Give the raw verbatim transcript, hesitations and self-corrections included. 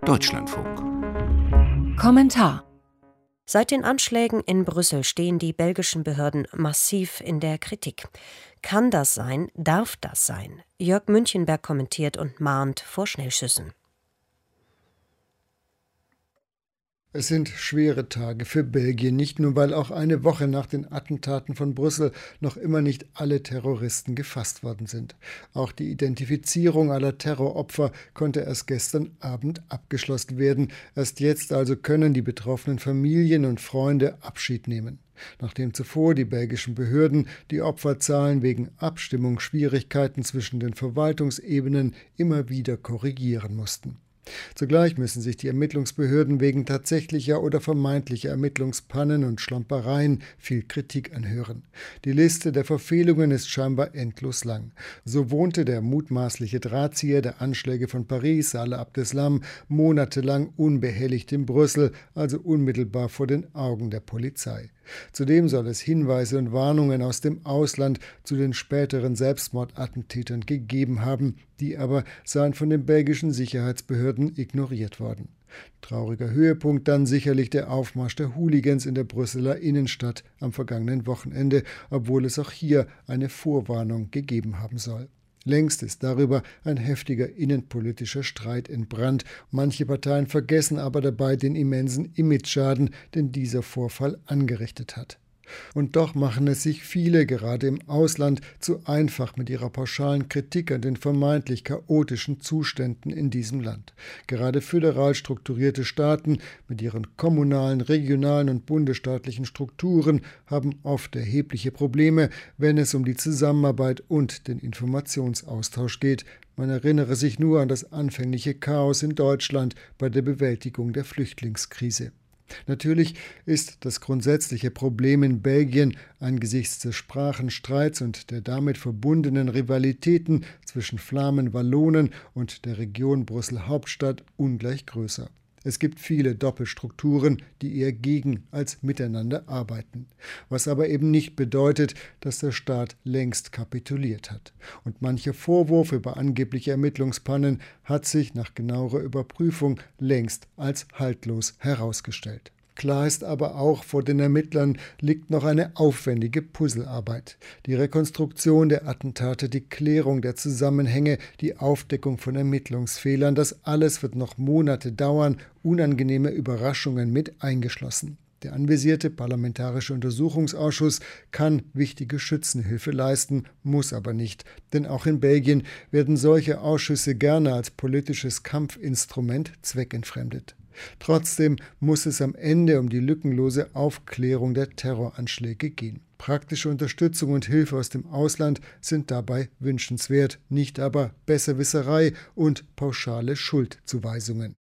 Deutschlandfunk. Kommentar: Seit den Anschlägen in Brüssel stehen die belgischen Behörden massiv in der Kritik. Kann das sein? Darf das sein? Jörg Münchenberg kommentiert und mahnt vor Schnellschüssen. Es sind schwere Tage für Belgien, nicht nur, weil auch eine Woche nach den Attentaten von Brüssel noch immer nicht alle Terroristen gefasst worden sind. Auch die Identifizierung aller Terroropfer konnte erst gestern Abend abgeschlossen werden. Erst jetzt also können die betroffenen Familien und Freunde Abschied nehmen. Nachdem zuvor die belgischen Behörden die Opferzahlen wegen Abstimmungsschwierigkeiten zwischen den Verwaltungsebenen immer wieder korrigieren mussten. Zugleich müssen sich die Ermittlungsbehörden wegen tatsächlicher oder vermeintlicher Ermittlungspannen und Schlampereien viel Kritik anhören. Die Liste der Verfehlungen ist scheinbar endlos lang. So wohnte der mutmaßliche Drahtzieher der Anschläge von Paris, Salah Abdeslam, monatelang unbehelligt in Brüssel, also unmittelbar vor den Augen der Polizei. Zudem soll es Hinweise und Warnungen aus dem Ausland zu den späteren Selbstmordattentätern gegeben haben, die aber seien von den belgischen Sicherheitsbehörden ignoriert worden. Trauriger Höhepunkt dann sicherlich der Aufmarsch der Hooligans in der Brüsseler Innenstadt am vergangenen Wochenende, obwohl es auch hier eine Vorwarnung gegeben haben soll. Längst ist darüber ein heftiger innenpolitischer Streit entbrannt. Manche Parteien vergessen aber dabei den immensen Imageschaden, den dieser Vorfall angerichtet hat. Und doch machen es sich viele, gerade im Ausland, zu einfach mit ihrer pauschalen Kritik an den vermeintlich chaotischen Zuständen in diesem Land. Gerade föderal strukturierte Staaten mit ihren kommunalen, regionalen und bundesstaatlichen Strukturen haben oft erhebliche Probleme, wenn es um die Zusammenarbeit und den Informationsaustausch geht. Man erinnere sich nur an das anfängliche Chaos in Deutschland bei der Bewältigung der Flüchtlingskrise. Natürlich ist das grundsätzliche Problem in Belgien angesichts des Sprachenstreits und der damit verbundenen Rivalitäten zwischen Flamen, Wallonen und der Region Brüssel-Hauptstadt ungleich größer. Es gibt viele Doppelstrukturen, die eher gegen als miteinander arbeiten. Was aber eben nicht bedeutet, dass der Staat längst kapituliert hat. Und mancher Vorwurf über angebliche Ermittlungspannen hat sich nach genauerer Überprüfung längst als haltlos herausgestellt. Klar ist aber auch, vor den Ermittlern liegt noch eine aufwendige Puzzlearbeit. Die Rekonstruktion der Attentate, die Klärung der Zusammenhänge, die Aufdeckung von Ermittlungsfehlern, das alles wird noch Monate dauern, unangenehme Überraschungen mit eingeschlossen. Der anvisierte Parlamentarische Untersuchungsausschuss kann wichtige Schützenhilfe leisten, muss aber nicht. Denn auch in Belgien werden solche Ausschüsse gerne als politisches Kampfinstrument zweckentfremdet. Trotzdem muss es am Ende um die lückenlose Aufklärung der Terroranschläge gehen. Praktische Unterstützung und Hilfe aus dem Ausland sind dabei wünschenswert, nicht aber Besserwisserei und pauschale Schuldzuweisungen.